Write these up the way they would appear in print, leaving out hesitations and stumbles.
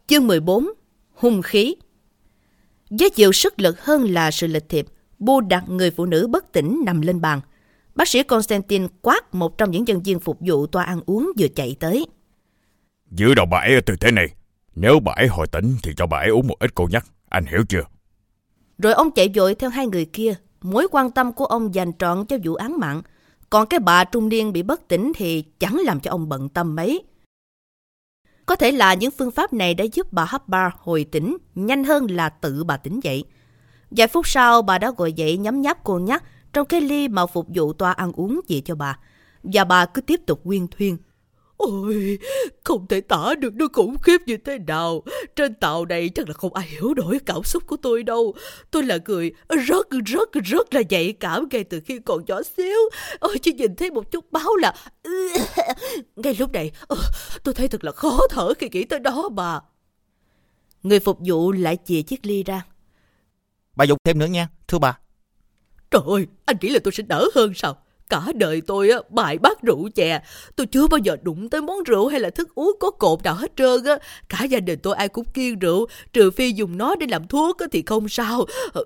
Chương 14. Hung khí. Với chịu sức lực hơn là sự lịch thiệp, Bu đặt người phụ nữ bất tỉnh nằm lên bàn. Bác sĩ Constantine quát một trong những nhân viên phục vụ toa ăn uống vừa chạy tới. Giữ đầu bà ấy ở tư thế này. Nếu bà ấy hồi tỉnh thì cho bà ấy uống một ít cô nhắc. Anh hiểu chưa? Rồi ông chạy vội theo hai người kia. Mối quan tâm của ông dành trọn cho vụ án mạng. Còn cái bà trung niên bị bất tỉnh thì chẳng làm cho ông bận tâm mấy. Có thể là những phương pháp này đã giúp bà Hubbard hồi tỉnh nhanh hơn là tự bà tỉnh dậy. Vài phút sau, bà đã ngồi dậy nhấm nháp cô nhắc trong cái ly mà phục vụ toa ăn uống gì cho bà. Và bà cứ tiếp tục huyên thuyên. Ôi, không thể tả được nó khủng khiếp như thế nào. Trên tàu này chắc là không ai hiểu nổi cảm xúc của tôi đâu. Tôi là người rất là nhạy cảm ngay từ khi còn nhỏ xíu. Ôi, chỉ nhìn thấy một chút máu là... Ngay lúc này, tôi thấy thật là khó thở khi nghĩ tới đó mà. Người phục vụ lại chìa chiếc ly ra. Bà dùng thêm nữa nha, thưa bà. Trời ơi, anh nghĩ là tôi sẽ đỡ hơn sao? Cả đời tôi bài bát rượu chè. Tôi chưa bao giờ đụng tới món rượu hay là thức uống có cồn nào hết trơn á. Cả gia đình tôi ai cũng kiêng rượu, trừ phi dùng nó để làm thuốc thì không sao.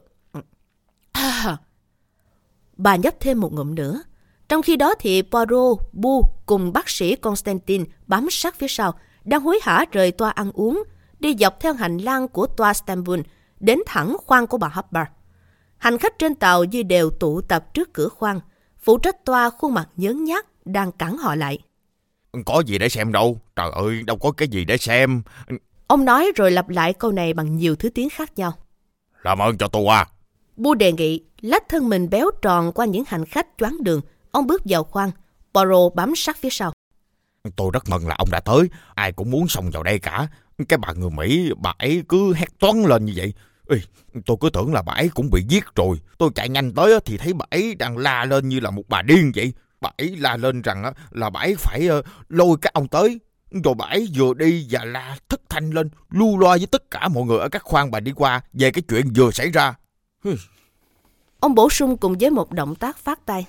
Bà nhấp thêm một ngụm nữa. Trong khi đó thì Poirot, Bu cùng bác sĩ Constantine bám sát phía sau, đang hối hả rời toa ăn uống, đi dọc theo hành lang của toa Stamford, đến thẳng khoang của bà Hubbard. Hành khách trên tàu như đều tụ tập trước cửa khoang. Phụ trách toa khuôn mặt nhớn nhác đang cản họ lại. Có gì để xem đâu. Trời ơi, đâu có cái gì để xem. Ông nói rồi lặp lại câu này bằng nhiều thứ tiếng khác nhau. Làm ơn cho tôi qua. Bu đề nghị, lách thân mình béo tròn qua những hành khách choáng đường. Ông bước vào khoang. Poirot bám sát phía sau. Tôi rất mừng là ông đã tới. Ai cũng muốn xông vào đây cả. Cái bà người Mỹ, bà ấy cứ hét toáng lên như vậy. Tôi cứ tưởng là bà ấy cũng bị giết rồi. Tôi chạy nhanh tới thì thấy bà ấy đang la lên như là một bà điên vậy. Bà ấy la lên rằng là bà ấy phải lôi các ông tới. Rồi bà ấy vừa đi và la thất thanh lên, lu loa với tất cả mọi người ở các khoang bà đi qua về cái chuyện vừa xảy ra. Ông bổ sung cùng với một động tác phát tay.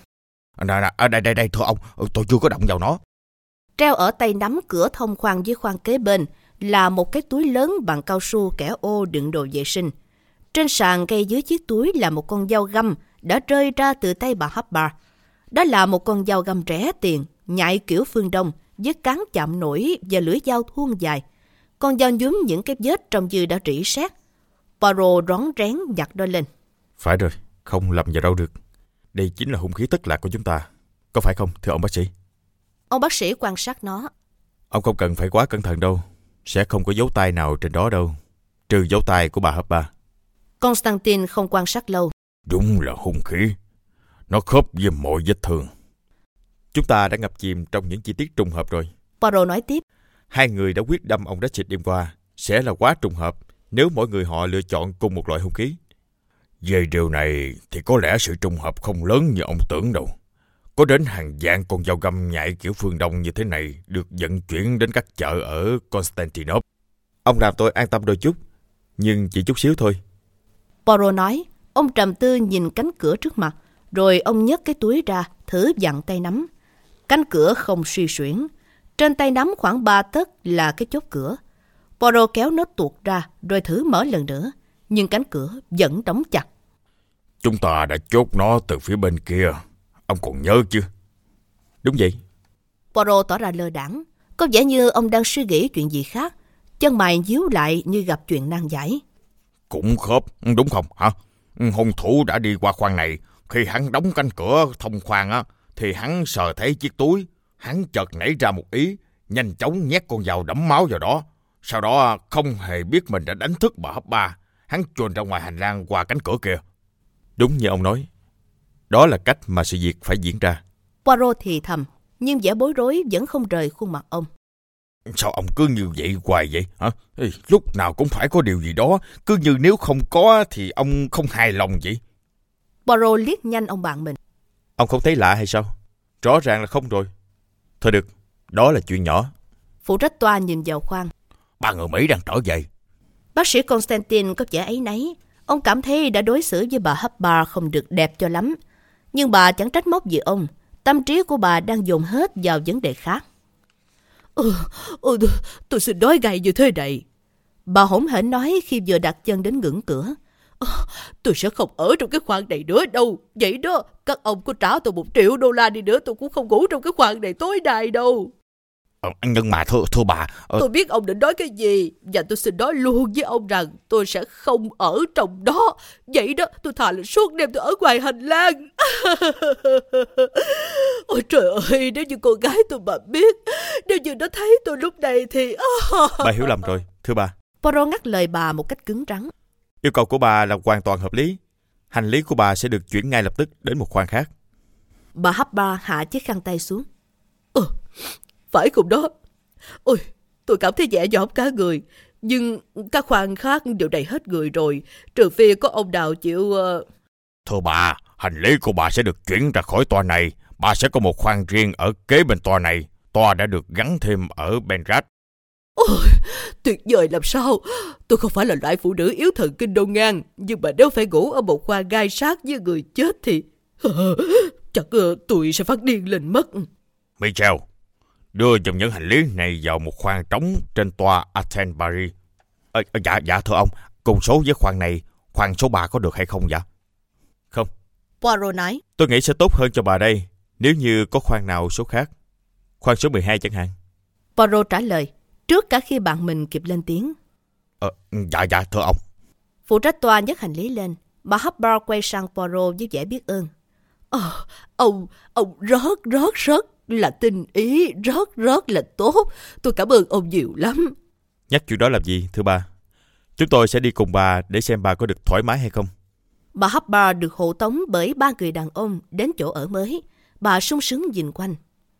Đây, thưa ông, tôi chưa có động vào nó. Treo ở tay nắm cửa thông khoang với khoang kế bên là một cái túi lớn bằng cao su kẻ ô đựng đồ vệ sinh. Trên sàn ngay dưới chiếc túi là một con dao găm đã rơi ra từ tay bà Hubbard. Đó là một con dao găm rẻ tiền, nhạy kiểu phương Đông, với cán chạm nổi và lưỡi dao thuôn dài. Con dao nhuốm những cái vết trông như đã rỉ sét. Poirot rón rén nhặt nó lên. Phải rồi, không lầm vào đâu được. Đây chính là hung khí thất lạc của chúng ta. Có phải không, thưa ông bác sĩ? Ông bác sĩ quan sát nó. Ông không cần phải quá cẩn thận đâu. Sẽ không có dấu tay nào trên đó đâu, trừ dấu tay của bà Hubbard. Constantine không quan sát lâu. Đúng là hung khí. Nó khớp với mọi vết thương. Chúng ta đã ngập chìm trong những chi tiết trùng hợp rồi. Poirot nói tiếp. Hai người đã quyết đâm ông Ratched đêm qua. Sẽ là quá trùng hợp nếu mỗi người họ lựa chọn cùng một loại hung khí. Về điều này thì có lẽ sự trùng hợp không lớn như ông tưởng đâu. Có đến hàng vạn con dao găm nhạy kiểu phương Đông như thế này được vận chuyển đến các chợ ở Constantinople. Ông làm tôi an tâm đôi chút, nhưng chỉ chút xíu thôi. Poirot nói. Ông trầm tư nhìn cánh cửa trước mặt, rồi ông nhấc cái túi ra, thử vặn tay nắm. Cánh cửa không suy xuyển. Trên tay nắm khoảng 3 tấc là cái chốt cửa. Poirot kéo nó tuột ra, rồi thử mở lần nữa, nhưng cánh cửa vẫn đóng chặt. Chúng ta đã chốt nó từ phía bên kia. Ông còn nhớ chứ? Đúng vậy. Poirot tỏ ra lơ đãng, có vẻ như ông đang suy nghĩ chuyện gì khác. Chân mày nhíu lại như gặp chuyện nan giải. Cũng khớp, đúng không hả? Hung thủ đã đi qua khoang này. Khi hắn đóng cánh cửa thông khoang thì hắn sờ thấy chiếc túi. Hắn chợt nảy ra một ý, nhanh chóng nhét con dao đẫm máu vào đó. Sau đó không hề biết mình đã đánh thức bà Hubbard. Hắn chuồn ra ngoài hành lang qua cánh cửa kia. Đúng như ông nói. Đó là cách mà sự việc phải diễn ra. Poirot thì thầm, nhưng vẻ bối rối vẫn không rời khuôn mặt ông. Sao ông cứ như vậy hoài vậy hả? Lúc nào cũng phải có điều gì đó. Cứ như nếu không có thì ông không hài lòng vậy. Poirot liếc nhanh ông bạn mình. Ông không thấy lạ hay sao? Rõ ràng là không rồi. Thôi được, đó là chuyện nhỏ. Phụ trách toa nhìn vào khoang. Ba người Mỹ đang trở về. Bác sĩ Constantine có vẻ áy náy. Ông cảm thấy đã đối xử với bà Hubbard không được đẹp cho lắm. Nhưng bà chẳng trách móc gì ông. Tâm trí của bà đang dồn hết vào vấn đề khác. Tôi xin nói ngay như thế này. Bà hỗn hển nói khi vừa đặt chân đến ngưỡng cửa. Tôi sẽ không ở trong cái khoang này nữa đâu. Vậy đó, các ông có trả tôi $1 triệu đi nữa, tôi cũng không ngủ trong cái khoang này tối nay đâu. Nhưng mà thưa bà... Tôi biết ông định nói cái gì, và tôi xin nói luôn với ông rằng tôi sẽ không ở trong đó. Vậy đó, tôi thà là suốt đêm tôi ở ngoài hành lang. Ôi trời ơi, nếu như cô gái tôi mà biết, nếu như nó thấy tôi lúc này thì... Bà hiểu lầm rồi, thưa bà. Poirot ngắt lời bà một cách cứng rắn. Yêu cầu của bà là hoàn toàn hợp lý. Hành lý của bà sẽ được chuyển ngay lập tức đến một khoang khác. Bà Hubbard hạ chiếc khăn tay xuống. Phải không đó? Ôi, tôi cảm thấy nhẹ nhõm cả người. Nhưng các khoang khác đều đầy hết người rồi, trừ phi có ông nào chịu... Thưa bà, hành lý của bà sẽ được chuyển ra khỏi toa này. Bà sẽ có một khoang riêng ở kế bên toa này. Toa đã được gắn thêm ở Penrith. Ôi, tuyệt vời làm sao. Tôi không phải là loại phụ nữ yếu thần kinh đâu ngang. Nhưng mà nếu phải ngủ ở một khoang gai sát với người chết thì... chắc tôi sẽ phát điên lên mất. Michel, đưa dùm những hành lý này vào một khoang trống trên toa Athens Paris. Dạ thưa ông, cùng số với khoang này, khoang số 3 có được hay không dạ? Không. Poirot nói. Tôi nghĩ sẽ tốt hơn cho bà đây, nếu như có khoang nào số khác. Khoang số 12 chẳng hạn. Poirot trả lời, trước cả khi bạn mình kịp lên tiếng. Dạ thưa ông. Phụ trách toa nhấc hành lý lên. Bà Hubbard quay sang Poirot với vẻ biết ơn. Ông rất là tinh ý, rất là tốt. Tôi cảm ơn ông nhiều lắm. Nhắc chuyện đó làm gì, thưa bà? Chúng tôi sẽ đi cùng bà để xem bà có được thoải mái hay không. Bà Hubbard được hộ tống bởi 3 người đàn ông đến chỗ ở mới. Bà sung sướng nhìn quanh.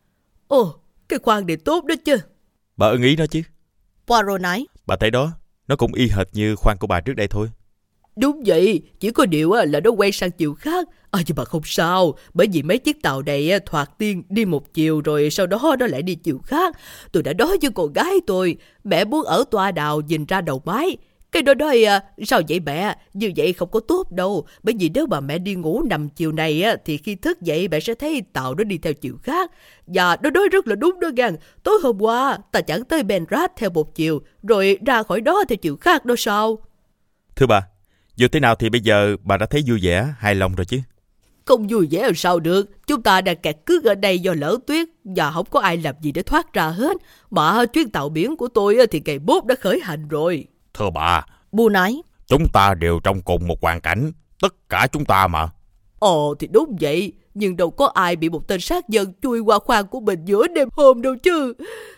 Cái khoang này tốt đó chứ. Bà ưng ý nó chứ? Poirot nói. Bà thấy đó, nó cũng y hệt như khoang của bà trước đây thôi. Đúng vậy, chỉ có điều là nó quay sang chiều khác. Nhưng mà không sao, bởi vì mấy chiếc tàu này thoạt tiên đi một chiều rồi sau đó nó lại đi chiều khác. Tôi đã nói với con gái tôi, mẹ muốn ở toa đào nhìn ra đầu mái. Cái đó nói, sao vậy mẹ, như vậy không có tốt đâu. Bởi vì nếu mà mẹ đi ngủ nằm chiều này thì khi thức dậy mẹ sẽ thấy tàu nó đi theo chiều khác. Và nó nói rất là đúng đó gan. Tối hôm qua ta chẳng tới Penrith theo một chiều, rồi ra khỏi đó theo chiều khác đó sao? Thưa bà, dù thế nào thì bây giờ bà đã thấy vui vẻ, hài lòng rồi chứ? Không vui vẻ làm sao được. Chúng ta đang kẹt cứng ở đây do lở tuyết và không có ai làm gì để thoát ra hết. Mà chuyến tàu biển của tôi thì ngày mốt đã khởi hành rồi. Thưa bà, Bu nói. Chúng ta đều trong cùng một hoàn cảnh. Tất cả chúng ta mà. Thì đúng vậy. Nhưng đâu có ai bị một tên sát nhân chui qua khoang của mình giữa đêm hôm đâu chứ.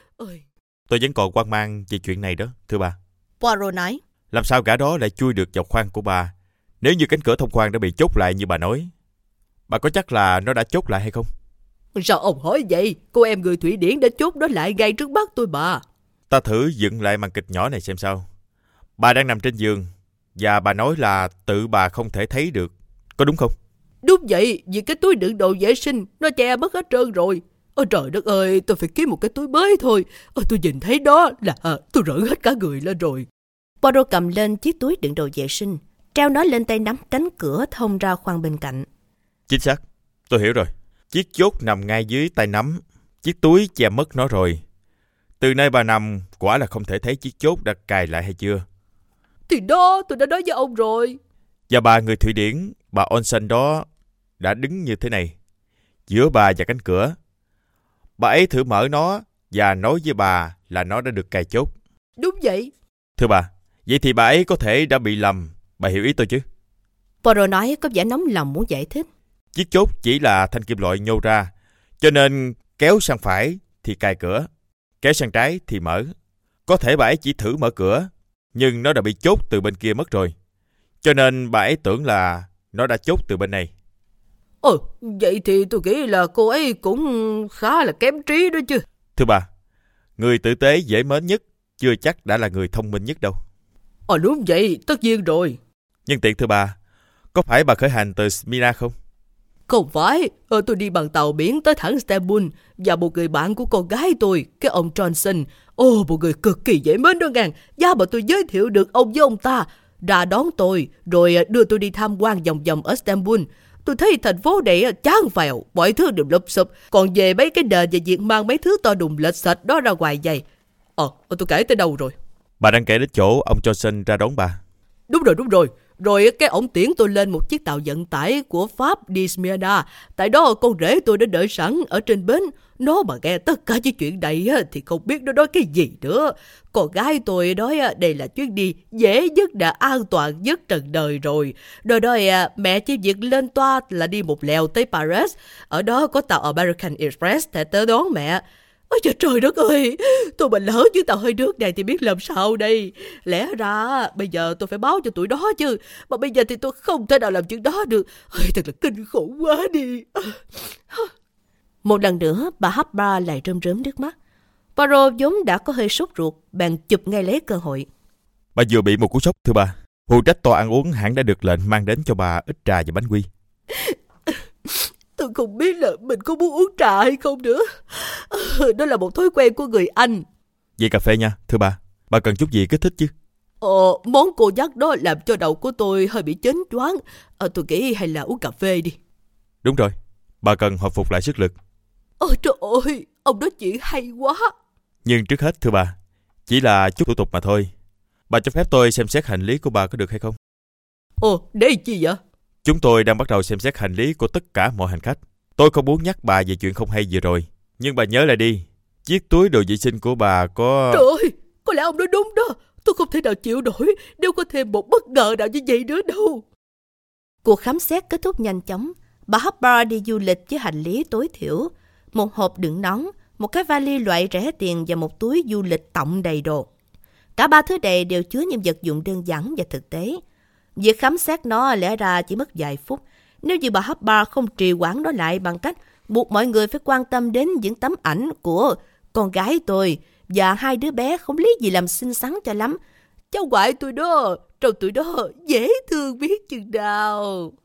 Tôi vẫn còn hoang mang về chuyện này đó, thưa bà. Poirot nói. Làm sao gã đó lại chui được vào khoang của bà, nếu như cánh cửa thông khoang đã bị chốt lại như bà nói? Bà có chắc là nó đã chốt lại hay không? Sao ông hỏi vậy? Cô em người Thụy Điển đã chốt nó lại ngay trước mắt tôi mà. Ta thử dựng lại màn kịch nhỏ này xem sao. Bà đang nằm trên giường và bà nói là tự bà không thể thấy được, có đúng không? Đúng vậy, vì cái túi đựng đồ vệ sinh nó che mất hết trơn rồi. Ôi trời đất ơi, tôi phải kiếm một cái túi mới thôi. Tôi nhìn thấy đó là tôi rợn hết cả người lên rồi. Poirot cầm lên chiếc túi đựng đồ vệ sinh, treo nó lên tay nắm cánh cửa thông ra khoang bên cạnh. Chính xác, tôi hiểu rồi. Chiếc chốt nằm ngay dưới tay nắm, chiếc túi che mất nó rồi. Từ nơi bà nằm, quả là không thể thấy chiếc chốt đã cài lại hay chưa. Thì đó, tôi đã nói với ông rồi. Và bà người Thụy Điển, bà Olsen đó, đã đứng như thế này, giữa bà và cánh cửa. Bà ấy thử mở nó và nói với bà là nó đã được cài chốt. Đúng vậy. Thưa bà, vậy thì bà ấy có thể đã bị lầm, bà hiểu ý tôi chứ? Poirot nói có vẻ nóng lòng muốn giải thích. Chiếc chốt chỉ là thanh kim loại nhô ra, cho nên kéo sang phải thì cài cửa, kéo sang trái thì mở. Có thể bà ấy chỉ thử mở cửa, nhưng nó đã bị chốt từ bên kia mất rồi. Cho nên bà ấy tưởng là nó đã chốt từ bên này. Vậy thì tôi nghĩ là cô ấy cũng khá là kém trí đó chứ. Thưa bà, người tử tế dễ mến nhất chưa chắc đã là người thông minh nhất đâu. Đúng vậy, tất nhiên rồi. Nhân tiện thưa bà, có phải bà khởi hành từ Smyrna không? Không phải, tôi đi bằng tàu biển tới thẳng Istanbul và một người bạn của con gái tôi, cái ông Johnson. Một người cực kỳ dễ mến đó ngàn. Giá mà tôi giới thiệu được ông với ông ta ra đón tôi, rồi đưa tôi đi tham quan vòng vòng ở Istanbul. Tôi thấy thành phố này chán phèo, mọi thứ đều lụp xụp. Còn về mấy cái đền và việc mang mấy thứ to đùng lệch sệt đó ra ngoài vậy. Tôi kể tới đâu rồi? Bà đang kể đến chỗ ông Johnson ra đón bà. Đúng rồi. Rồi cái ổng tiễn tôi lên một chiếc tàu vận tải của Pháp đi Smyrna. Tại đó con rể tôi đã đợi sẵn ở trên bến. Nó mà nghe tất cả những chuyện này thì không biết nó nói cái gì nữa. Con gái tôi nói đây là chuyến đi dễ nhất và an toàn nhất trần đời rồi. Rồi đó mẹ chỉ việc lên toa là đi một lèo tới Paris. Ở đó có tàu American Express để tới đón mẹ. Ôi trời đất ơi, tôi mà lỡ chứ tàu hơi nước này thì biết làm sao đây. Lẽ ra bây giờ tôi phải báo cho tụi đó chứ. Mà bây giờ thì tôi không thể nào làm chuyện đó được. Ôi, thật là kinh khủng quá đi. Một lần nữa, bà Hubbard lại rơm rớm nước mắt. Poirot vốn đã có hơi sốt ruột, bèn chụp ngay lấy cơ hội. Bà vừa bị một cú sốc thưa bà. Phụ trách toa ăn uống hẳn đã được lệnh mang đến cho bà ít trà và bánh quy. Tôi không biết là mình có muốn uống trà hay không nữa. Đó là một thói quen của người Anh. Vậy cà phê nha, thưa bà. Bà cần chút gì kích thích chứ? Món cô nhắc đó làm cho đầu của tôi hơi bị chến choáng. Tôi nghĩ hay là uống cà phê đi. Đúng rồi, bà cần hồi phục lại sức lực. Ôi trời ơi, ông nói chuyện hay quá. Nhưng trước hết thưa bà, chỉ là chút thủ tục mà thôi. Bà cho phép tôi xem xét hành lý của bà có được hay không? Để chi vậy? Chúng tôi đang bắt đầu xem xét hành lý của tất cả mọi hành khách. Tôi không muốn nhắc bà về chuyện không hay vừa rồi. Nhưng bà nhớ lại đi, chiếc túi đồ vệ sinh của bà có... Trời ơi, có lẽ ông nói đúng đó. Tôi không thể nào chịu nổi nếu có thêm một bất ngờ nào như vậy nữa đâu. Cuộc khám xét kết thúc nhanh chóng. Bà Hubbard đi du lịch với hành lý tối thiểu, một hộp đựng nón, một cái vali loại rẻ tiền và một túi du lịch tọng đầy đồ. Cả ba thứ này đều chứa những vật dụng đơn giản và thực tế. Việc khám xét nó lẽ ra chỉ mất vài phút, nếu như bà Hubbard không trì hoãn nó lại bằng cách buộc mọi người phải quan tâm đến những tấm ảnh của con gái tôi và hai đứa bé không lý gì làm xinh xắn cho lắm. Cháu ngoại tôi đó, trông tụi đó dễ thương biết chừng nào.